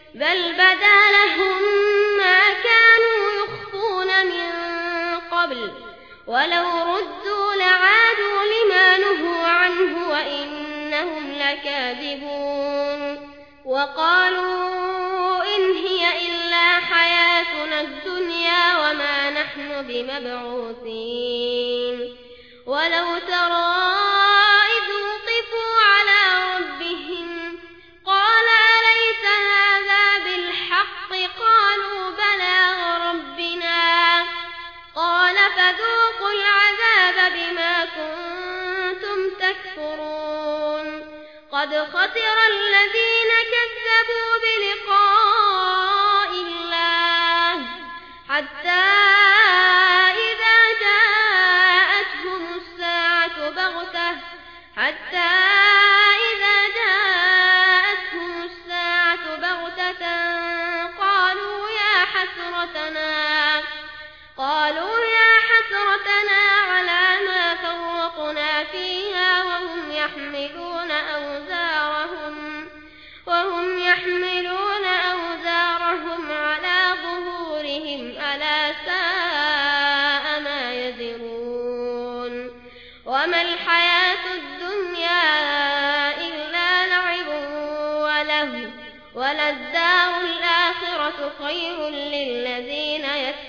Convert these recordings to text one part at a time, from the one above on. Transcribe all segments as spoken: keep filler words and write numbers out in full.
بل بدا لهم ما كانوا يخفون من قبل ولو ردوا لعادوا لما نهوا عنه وإنهم لكاذبون وقالوا إن هي إلا حياتنا الدنيا وما نحن بمبعوثين ولو ترى إذ وقفوا على ربهم قال أليس هذا بالحق قالوا بلى وربنا قال فذوقوا العذاب بما كنتم تكفرون قد خسر الذين كذبوا بلقاء الله حتى إذا جاءتهم الساعة بغتة حتى إذا جاءتهم الساعة بغتة قالوا يا حسرتنا قالوا يا حسرتنا على ما فرطنا فيها وهم يحملون أوزارهم وهم يحملون أوزارهم على ظهورهم ألا ساء ما يزرون وما الحياة الدنيا إلا لعب وله وللدار الآخرة خير للذين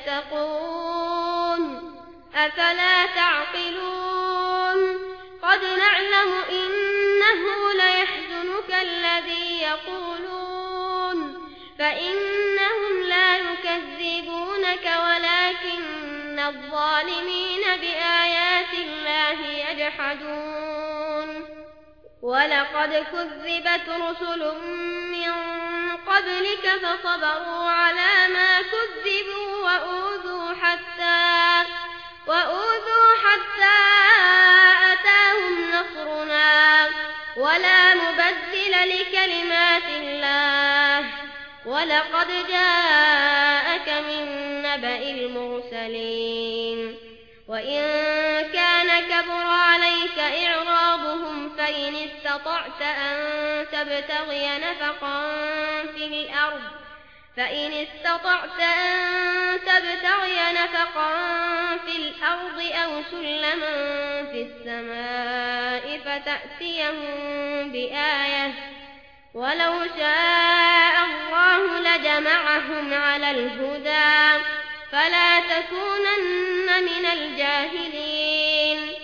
يتقون أفلا تعقلون قد نعلم إنه ليحزنك الذي يقولون فإنهم لا يكذبونك ولكن الظالمين بآيات الله يجحدون ولقد كذبت رسل من قبلك فصبروا على ما كذبوا وأوذوا حتى وأوذوا حتى أتاهم نصرنا ولا مبدل لكلمات الله ولقد جاءك من نبأ المرسلين وإن كان كبر عليك إعراضهم فإن استطعت أن تبتغي نفقا في الأرض فإن استطعت أن تبتغي نفقا في الأرض أو سلما في السماء فتأتيهم بآية ولو شاء الله لجمعهم على الهدى فلا تكونن من الجاهلين